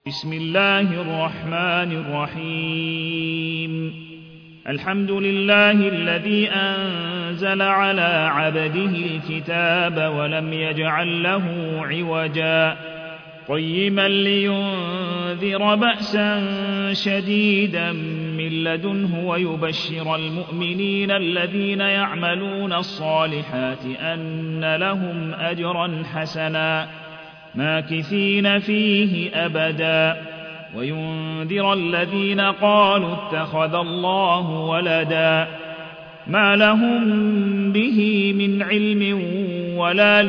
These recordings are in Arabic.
بسم الله الرحمن الرحيم الحمد لله الذي أنزل على عبده الكتاب ولم يجعل له عوجا قيما لينذر بأسا شديدا من لدنه ويبشر المؤمنين الذين يعملون الصالحات أن لهم أجرا حسنا ماكثين فيه أبدا وينذر الذين قالوا اتخذ الله ولدا ما لهم به من علم ولا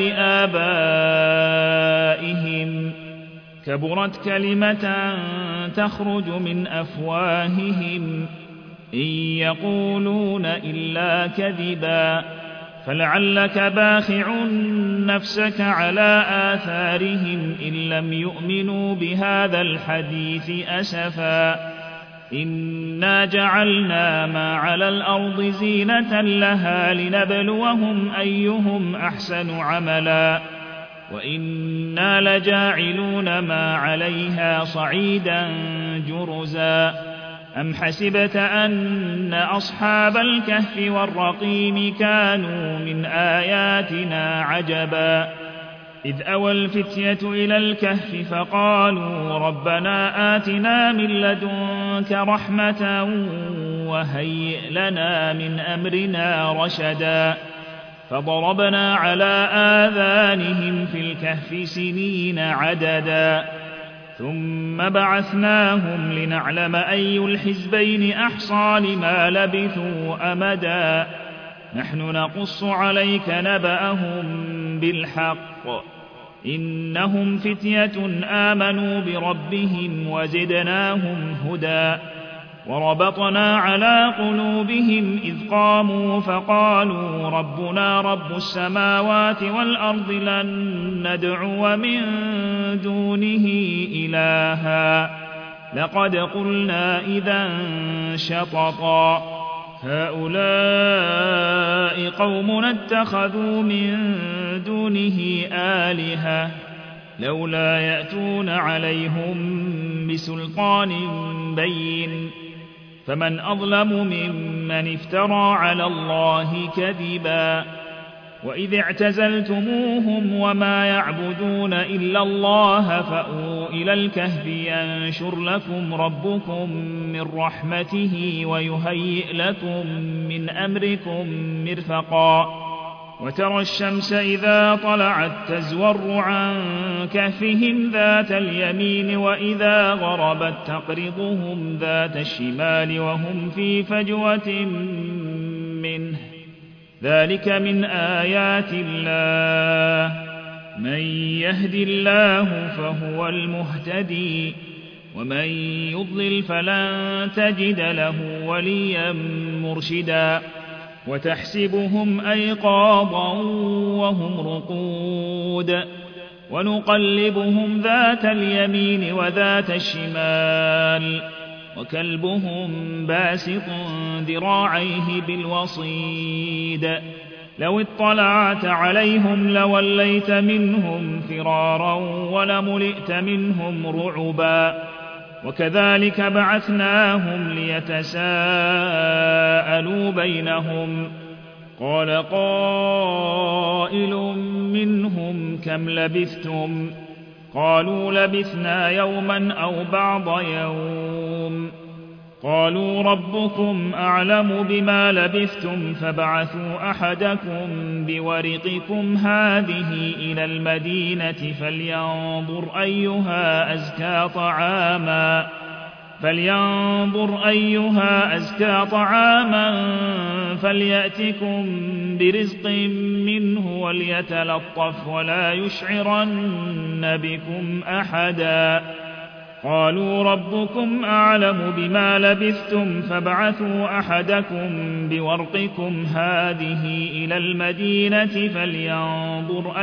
لآبائهم كبرت كلمة تخرج من أفواههم إن يقولون إلا كذبا فلعلك باخع نفسك على آثارهم إن لم يؤمنوا بهذا الحديث أسفا إنا جعلنا ما على الأرض زينة لها لنبلوهم أيهم أحسن عملا وإنا لجاعلون ما عليها صعيدا جرزا أم حسبت أن أصحاب الكهف والرقيم كانوا من آياتنا عجبا إذ أوى الفتية إلى الكهف فقالوا ربنا آتنا من لدنك رحمة وهيئ لنا من أمرنا رشدا فضربنا على آذانهم في الكهف سنين عددا ثم بعثناهم لنعلم أي الحزبين أحصى لما لبثوا أمدا نحن نقص عليك نبأهم بالحق إنهم فتية آمنوا بربهم وزدناهم هدى وربطنا على قلوبهم إذ قاموا فقالوا ربنا رب السماوات والأرض لن ندعو من دونه إلها لقد قلنا إذا شططا هؤلاء قومنا اتخذوا من دونه آلهة لولا يأتون عليهم بسلطان بين فمن أظلم ممن افترى على الله كذبا وإذ اعتزلتموهم وما يعبدون إلا الله فأووا إلى الكهف ينشر لكم ربكم من رحمته ويهيئ لكم من أمركم مرفقا وترى الشمس إذا طلعت تزور عن كهفهم ذات اليمين وإذا غربت تقرضهم ذات الشمال وهم في فجوة منه ذلك من آيات الله من يهد الله فهو المهتدي ومن يضلل فلن تجد له وليا مرشدا وتحسبهم أيقاظا وهم رقود ونقلبهم ذات اليمين وذات الشمال وكلبهم باسط ذراعيه بالوصيد لو اطلعت عليهم لوليت منهم فرارا ولملئت منهم رعبا وكذلك بعثناهم ليتساءلوا بينهم قال قائل منهم كم لبثتم قالوا لبثنا يوما أو بعض يوم قالوا ربكم أعلم بما لبثتم فابعثوا أحدكم بورقكم هذه إلى المدينة فلينظر أيها أزكى طعاما فليأتكم برزق منه وليتلطف ولا يشعرن بكم أحدا قالوا ربكم أعلم بما لبثتم فابعثوا أحدكم بورقكم هذه إلى المدينة فلينظر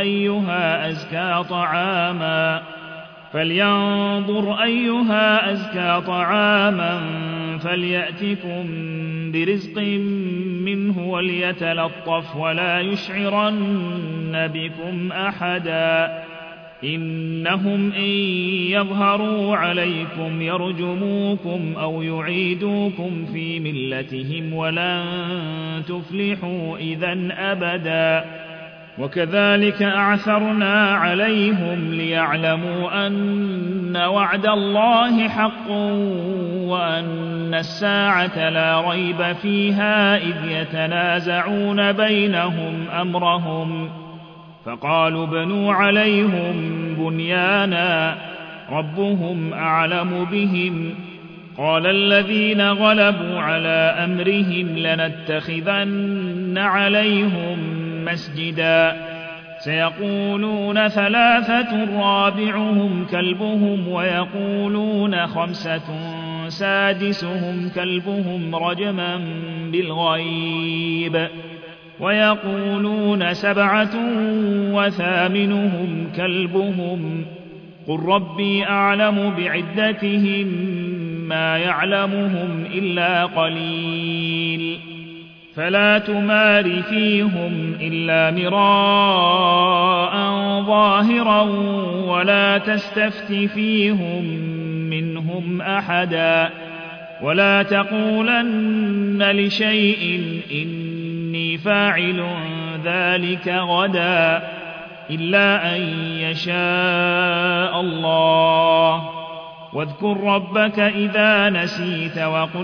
أيها أزكى طعاما فليأتكم برزق منه وليتلطف ولا يشعرن بكم أحدا إنهم إن يظهروا عليكم يرجموكم أو يعيدوكم في ملتهم ولن تفلحوا إذن أبدا وكذلك أعثرنا عليهم ليعلموا أن وعد الله حق وأن الساعة لا ريب فيها إذ يتنازعون بينهم أمرهم فقالوا ابنوا عليهم بنيانا ربهم أعلم بهم قال الذين غلبوا على أمرهم لنتخذن عليهم مسجدا سيقولون ثلاثة رابعهم كلبهم ويقولون خمسة سادسهم كلبهم رجما بالغيب ويقولون سبعة وثامنهم كلبهم قل ربي أعلم بعدتهم ما يعلمهم إلا قليل فلا تمار فيهم إلا مراء ظاهرا ولا تستفت فيهم منهم أحدا ولا تقولن لشيء إني فاعل ذلك غدا إلا أن يشاء الله واذكر ربك إذا نسيت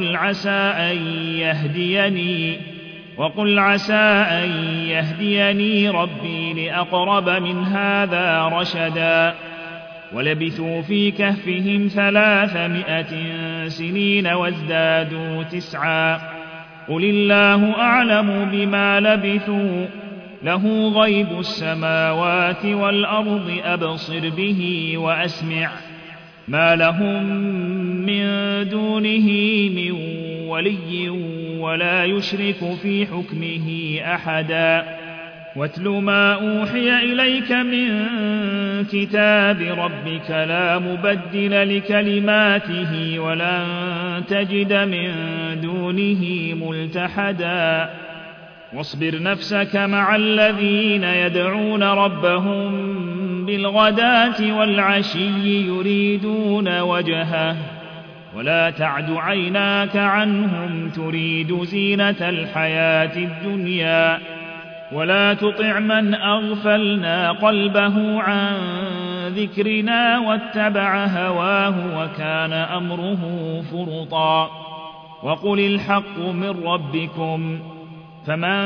وقل عسى أن يهديني ربي لأقرب من هذا رشدا ولبثوا في كهفهم 300 سنين وازدادوا 9 قل الله أعلم بما لبثوا له غيب السماوات والأرض أبصر به وأسمع ما لهم من دونه من ولي ولا يشرك في حكمه أحدا واتل ما أوحي إليك من كتاب ربك لا مبدل لكلماته ولن تجد من دونه ملتحدا واصبر نفسك مع الذين يدعون ربهم بالغداة والعشي يريدون وجهه ولا تعد عيناك عنهم تريد زينة الحياة الدنيا ولا تطع من أغفلنا قلبه عن ذكرنا واتبع هواه وكان أمره فرطا وقل الحق من ربكم فمن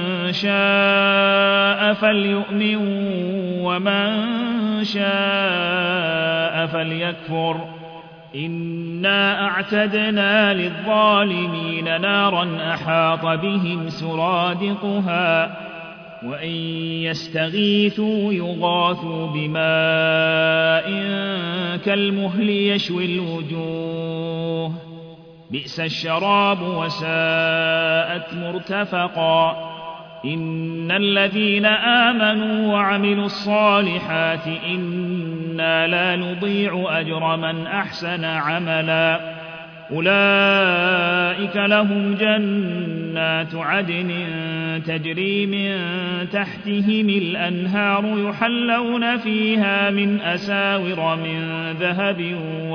شاء فليؤمن ومن شاء فليكفر إنا أعتدنا للظالمين نارا أحاط بهم سرادقها وإن يستغيثوا يغاثوا بماء كالمهل يشوي الوجوه بئس الشراب وساءت مرتفقا إن الذين آمنوا وعملوا الصالحات إنا لا نضيع أجر من أحسن عملا أولئك لهم جنات عدن تجري من تحتهم الأنهار يحلون فيها من أساور من ذهب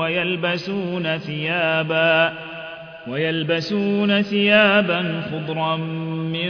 ويلبسون ثيابا خضرا من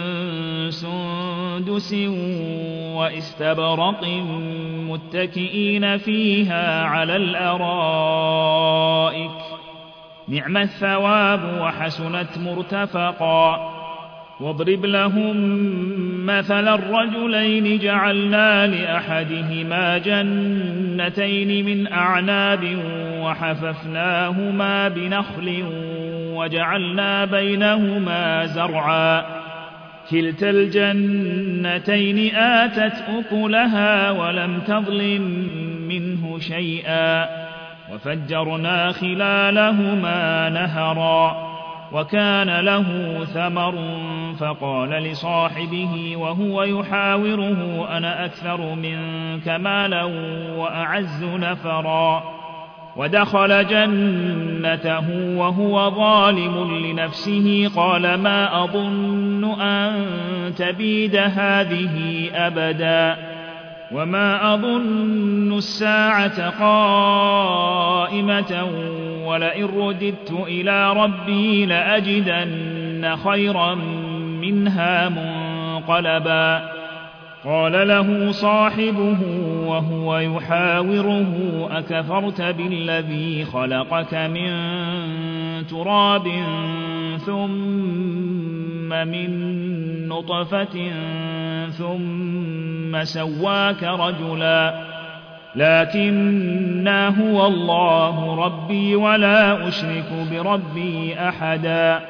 سندس واستبرق متكئين فيها على الأرائك نعم الثواب وحسنت مرتفقا واضرب لهم مثل الرجلين جعلنا لأحدهما جنتين من أعناب وحففناهما بنخل وجعلنا بينهما زرعا كلتا الجنتين آتت أكلها ولم تظلم منه شيئا وفجرنا خلالهما نهرا وكان له ثمر فقال لصاحبه وهو يحاوره أنا أكثر منك مالا وأعز نفرا ودخل جنته وهو ظالم لنفسه قال ما أظن أن تبيد هذه أبدا وما أظن الساعة قائمة ولئن رددت إلى ربي لأجدن خيرا منها منقلبا قال له صاحبه وهو يحاوره أكفرت بالذي خلقك من تراب ثم من نطفة ثم سواك رجلا لكن هو الله ربي ولا أشرك بربي أحدا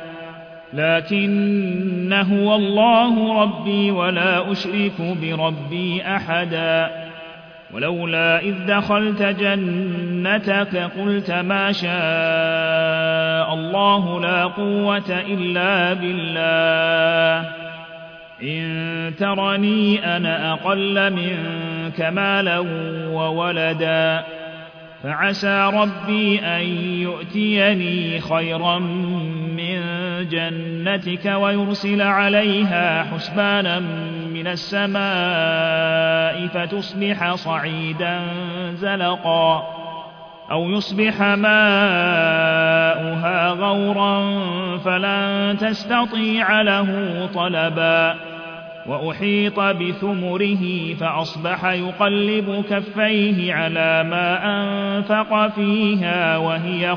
ولولا إذ دخلت جنتك قلت ما شاء الله لا قوة إلا بالله إن ترني أنا أقل منك مالا وولدا فعسى ربي أن يؤتيني خيرا من جنتك ويرسل عليها حسبانا من السماء فتصبح صعيدا زلقا أو يصبح ماؤها غورا فلن تستطيع له طلبا وأحيط بثمره فأصبح يقلب كفيه على ما أنفق فيها وهي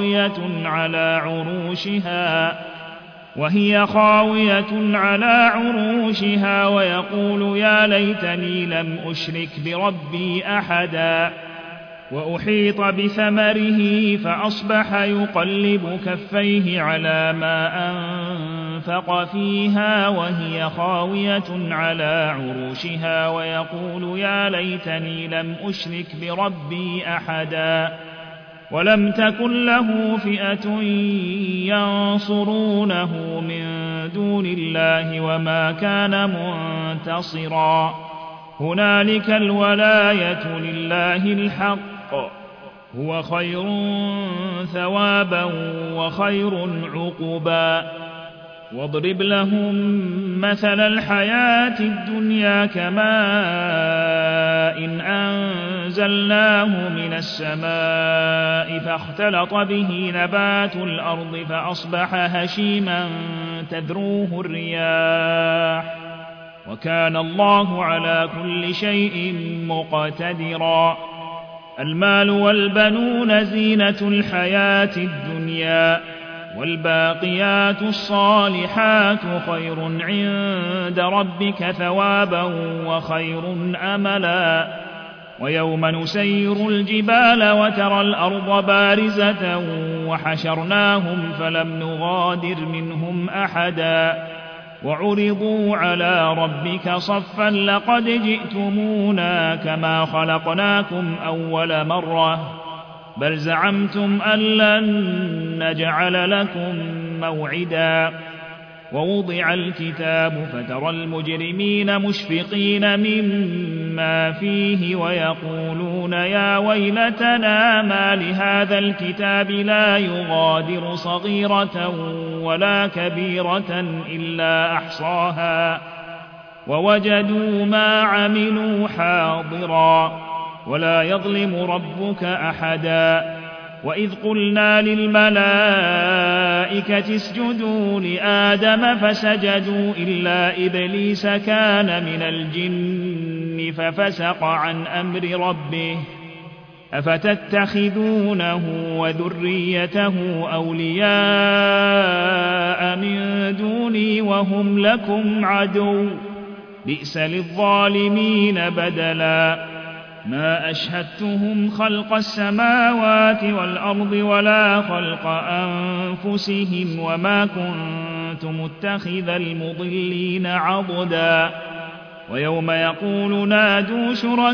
خاوية على عروشها ويقول يا ليتني لم أشرك بربي أحدا وأحيط بثمره فأصبح يقلب كفيه على ما أنفق فيها وهي خاوية على عروشها ويقول يا ليتني لم أشرك بربي أحدا ولم تكن له فئة ينصرونه من دون الله وما كان منتصرا هنالك الولاية لله الحق هو خير ثوابا وخير عقبا واضرب لهم مثل الحياة الدنيا كماء إن أنزلناه من السماء فاختلط به نبات الأرض فأصبح هشيما تذروه الرياح وكان الله على كل شيء مقتدرا المال والبنون زينة الحياة الدنيا والباقيات الصالحات خير عند ربك ثوابا وخير أملا ويوم نسير الجبال وترى الأرض بارزة وحشرناهم فلم نغادر منهم أحدا وعرضوا على ربك صفا لقد جئتمونا كما خلقناكم أول مرة بل زعمتم أن لن نجعل لكم موعدا ووضع الكتاب فترى المجرمين مشفقين مما فيه ويقولون يا ويلتنا ما لهذا الكتاب لا يغادر صغيرة ولا كبيرة إلا أحصاها ووجدوا ما عملوا حاضرا ولا يظلم ربك أحدا وإذ قلنا للملائكة اسجدوا لآدم فسجدوا إلا إبليس كان من الجن ففسق عن أمر ربه أفتتخذونه وذريته أولياء من دوني وهم لكم عدو بئس للظالمين بدلا ما أشهدتهم خلق السماوات والأرض ولا خلق أنفسهم وما كنت متخذ المضلين عضدا ويوم يقول نادوا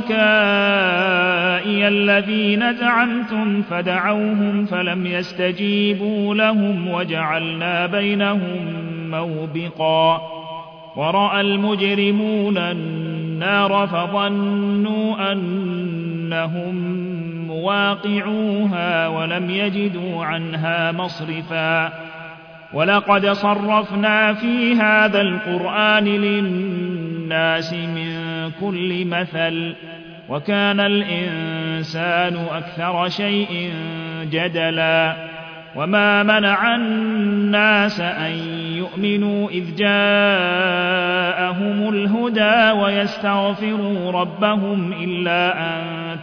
شركائي الذين زعمتم فدعوهم فلم يستجيبوا لهم وجعلنا بينهم موبقا ورأى المجرمون النار فظنوا أنهم مواقعوها ولم يجدوا عنها مصرفا ولقد صرفنا في هذا القرآن للناس من كل مثل وكان الإنسان أكثر شيء جدلا وما منع الناس أن يؤمنوا إذ جاءهم الهدى ويستغفروا ربهم إلا أن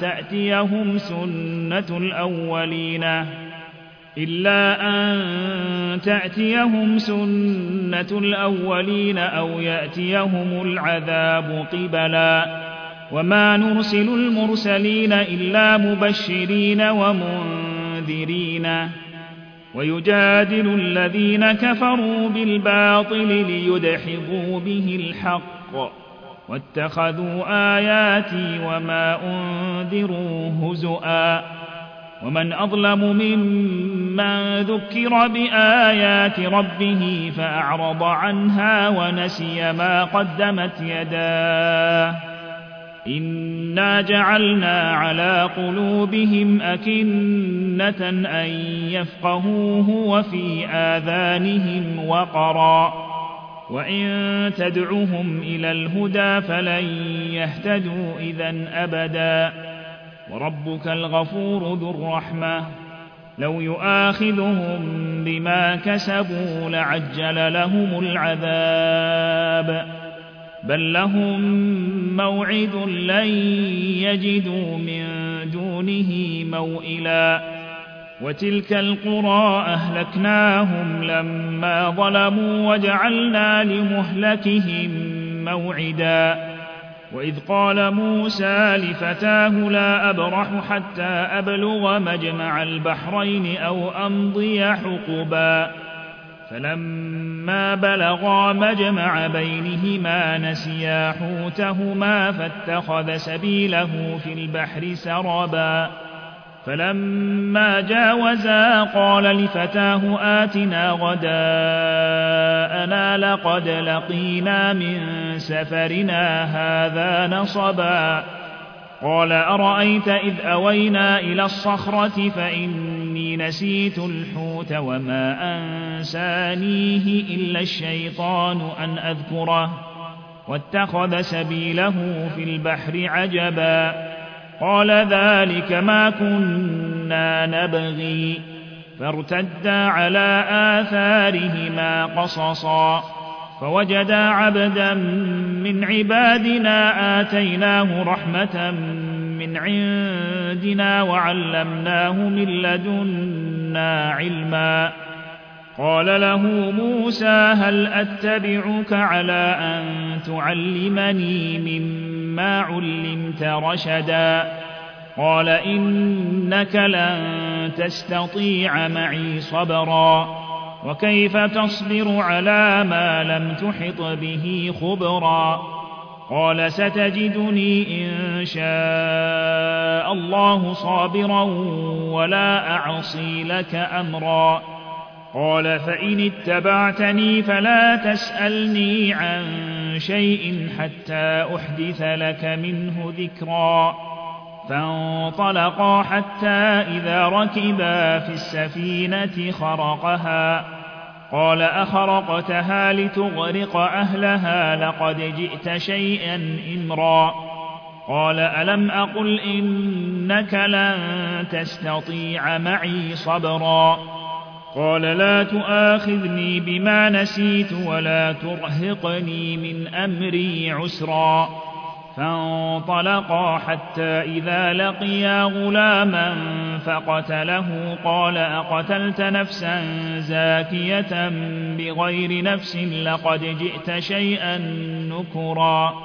تأتيهم سنة الأولين أو يأتيهم العذاب قبلا وما نرسل المرسلين إلا مبشرين ومنذرين ويجادل الذين كفروا بالباطل ليدحضوا به الحق واتخذوا آياتي وما أنذروا هزؤا ومن أظلم ممن ذكر بآيات ربه فأعرض عنها ونسي ما قدمت يداه إنا جعلنا على قلوبهم أكنة أن يفقهوه وفي آذانهم وقرا وإن تدعهم إلى الهدى فلن يهتدوا إذن أبدا وربك الغفور ذو الرحمة لو يؤاخذهم بما كسبوا لعجل لهم العذاب بل لهم موعد لن يجدوا من دونه موئلا وتلك القرى أهلكناهم لما ظلموا وجعلنا لمهلكهم موعدا وإذ قال موسى لفتاه لا أبرح حتى أبلغ مجمع البحرين أو أمضي حقبا فلما بلغا مجمع بينهما نسيا حوتهما فاتخذ سبيله في البحر سربا فلما جاوزا قال لفتاه آتنا غداءنا لقد لقينا من سفرنا هذا نصبا قال أرأيت إذ أوينا إلى الصخرة فإني نسيت الحوت وما أنسانيه إلا الشيطان أن أذكره واتخذ سبيله في البحر عجبا قال ذلك ما كنا نبغي فارتدا على آثارهما قصصا فوجدا عبدا من عبادنا آتيناه رحمة من عندنا وعلمناه من لدنا علما قال له موسى هل أتبعك على أن تعلمني مما علمت رشدا قال إنك لن تستطيع معي صبرا وكيف تصبر على ما لم تحط به خبرا قال ستجدني إن شاء الله صابرا ولا أعصي لك أمرا قال فإن اتبعتني فلا تسألني عن شيء حتى أحدث لك منه ذكرا فانطلقا حتى إذا ركبا في السفينة خرقها قال أخرقتها لتغرق أهلها لقد جئت شيئا إمرا قال ألم أقل إنك لن تستطيع معي صبرا قال لا تؤاخذني بما نسيت ولا ترهقني من أمري عسرا فانطلقا حتى إذا لقيا غلاما فقتله قال أقتلت نفسا زاكية بغير نفس لقد جئت شيئا نكرا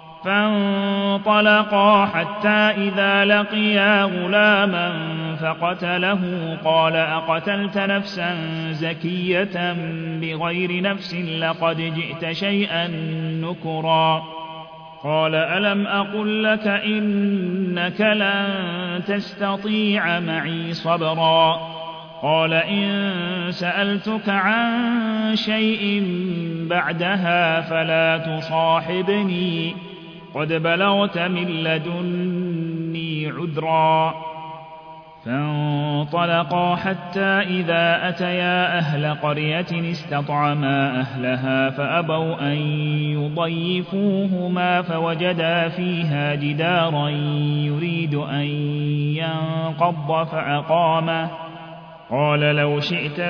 فانطلقا حتى إذا لقيا غلاما فقتله قال أقتلت نفسا زكية بغير نفس لقد جئت شيئا نكرا قال ألم أقل لك إنك لن تستطيع معي صبرا قال إن سألتك عن شيء بعدها فلا تصاحبني قد بلغت من لدني عذرا فانطلقا حتى إذا أتيا أهل قرية استطعما أهلها فأبوا أن يضيفوهما فوجدا فيها جدارا يريد أن ينقض فأقامه قال لو شئت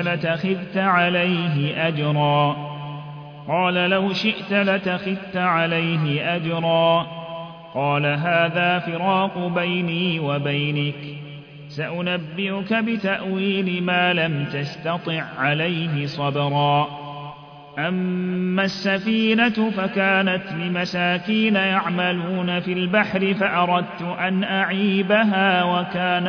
لاتخذت عليه أجرا قال هذا فراق بيني وبينك سأنبئك بتأويل ما لم تستطع عليه صبرا أما السفينة فكانت لمساكين يعملون في البحر فأردت أن أعيبها وكان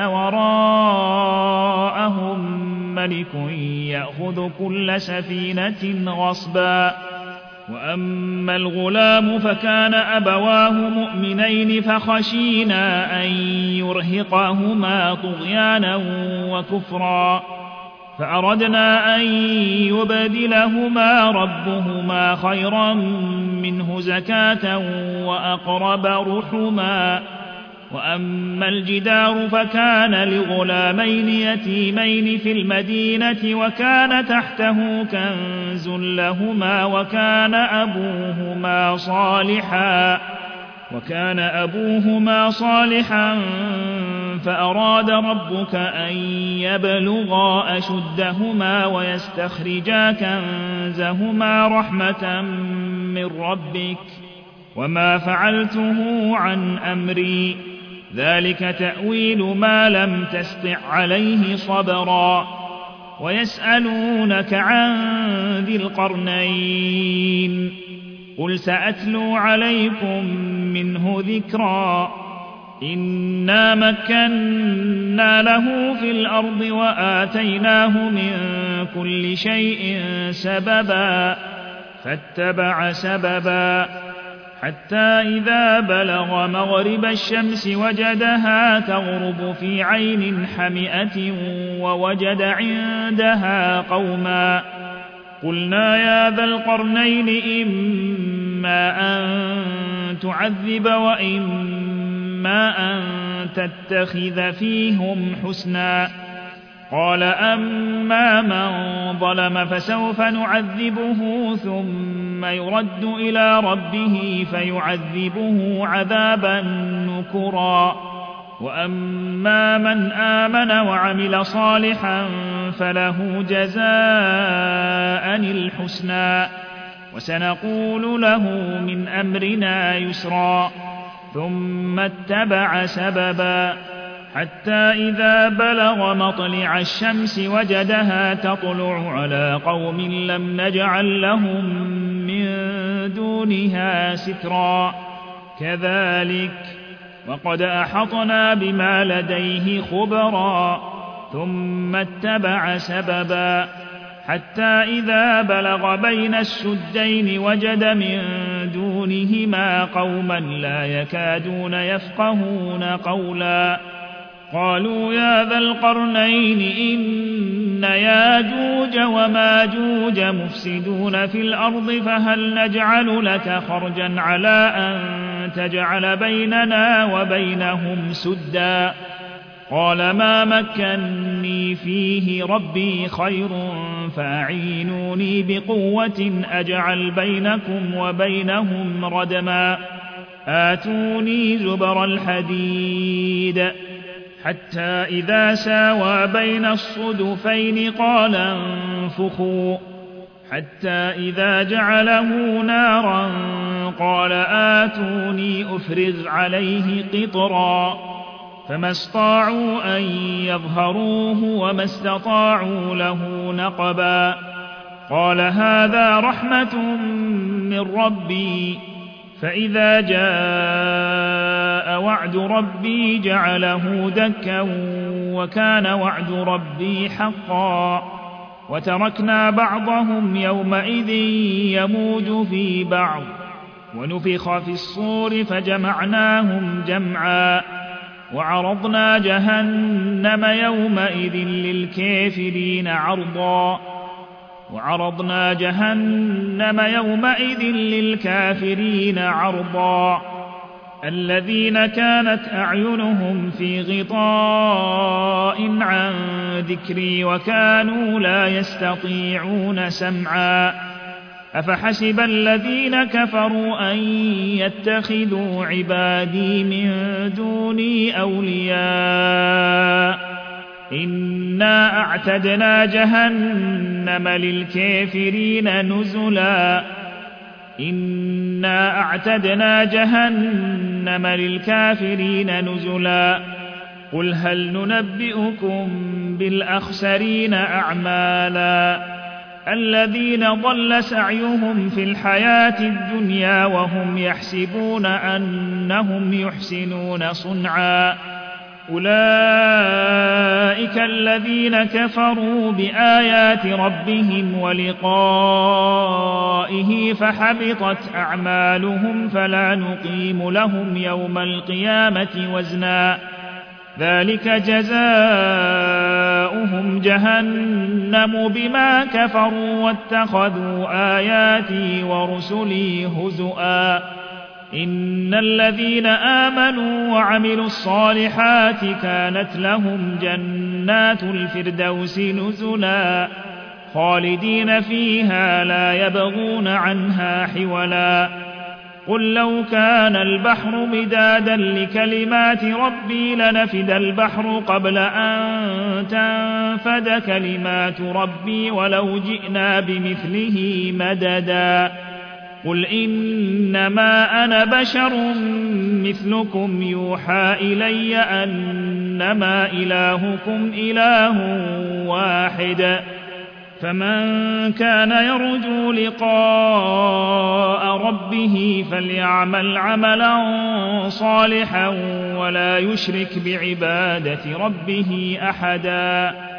وراءهم ملك يأخذ كل سفينة غصبا وأما الغلام فكان أبواه مؤمنين فخشينا أن يرهقهما طغيانا وكفرا فأردنا أن يبدلهما ربهما خيرا منه زكاة وأقرب رحما وأما الجدار فكان لغلامين يتيمين في المدينة وكان تحته كنز لهما وكان أبوهما صالحا فأراد ربك أن يبلغا أشدهما ويستخرجا كنزهما رحمة من ربك وما فعلته عن أمري ذلك تأويل ما لم تسطع عليه صبرا ويسألونك عن ذي القرنين قل سأتلو عليكم منه ذكرا إنا مكنا له في الأرض وآتيناه من كل شيء سببا فاتبع سببا حتى إذا بلغ مغرب الشمس وجدها تغرب في عين حمئة ووجد عندها قوما قلنا يا ذا القرنين إما أن تعذب وإما أن تتخذ فيهم حسنا قال أما من ظلم فسوف نعذبه ثم يرد إلى ربه فيعذبه عذابا نكرا وأما من آمن وعمل صالحا فله جزاء الحسنى وسنقول له من أمرنا يسرا ثم اتبع سببا حتى إذا بلغ مطلع الشمس وجدها تطلع على قوم لم نجعل لهم من دونها سترا كذلك وقد أحطنا بما لديه خبرا ثم اتبع سببا حتى إذا بلغ بين السدين وجد من دونهما قوما لا يكادون يفقهون قولا قالوا يا ذا القرنين إن ياجوج وماجوج مفسدون في الأرض فهل نجعل لك خرجا على أن تجعل بيننا وبينهم سدا قال ما مكني فيه ربي خير فأعينوني بقوة أجعل بينكم وبينهم ردما آتوني زبر الحديد حتى إذا ساوى بين الصدفين قال انفخوا حتى إذا جعله نارا قال آتوني أفرغ عليه قطرا فما استطاعوا أن يظهروه وما استطاعوا له نقبا قال هذا رحمة من ربي فإذا جاء وعد ربي جعله دكا وكان وعد ربي حقا وتركنا بعضهم يومئذ يموج في بعض ونفخ في الصور فجمعناهم جمعا وعرضنا جهنم يومئذ للكافرين عرضا الذين كانت أعينهم في غطاء عن ذكري وكانوا لا يستطيعون سمعا أفحسب الذين كفروا أن يتخذوا عبادي من دوني أولياء إنا أعتدنا جهنم للكافرين نزلا إنا أعتدنا جهنم للكافرين نزلا قل هل ننبئكم بالأخسرين أعمالا الذين ضل سعيهم في الحياة الدنيا وهم يحسبون أنهم يحسنون صنعا أولئك الذين كفروا بآيات ربهم ولقائه فحبطت أعمالهم فلا نقيم لهم يوم القيامة وزنا ذلك جزاؤهم جهنم بما كفروا واتخذوا آياتي ورسلي هزؤا إن الذين آمنوا وعملوا الصالحات كانت لهم جنات الفردوس نزلا خالدين فيها لا يبغون عنها حولا قل لو كان البحر مدادا لكلمات ربي لنفد البحر قبل أن تنفد كلمات ربي ولو جئنا بمثله مددا قل إنما أنا بشر مثلكم يوحى إلي أنما إلهكم إله واحد فمن كان يرجو لقاء ربه فليعمل عملا صالحا ولا يشرك بعبادة ربه أحدا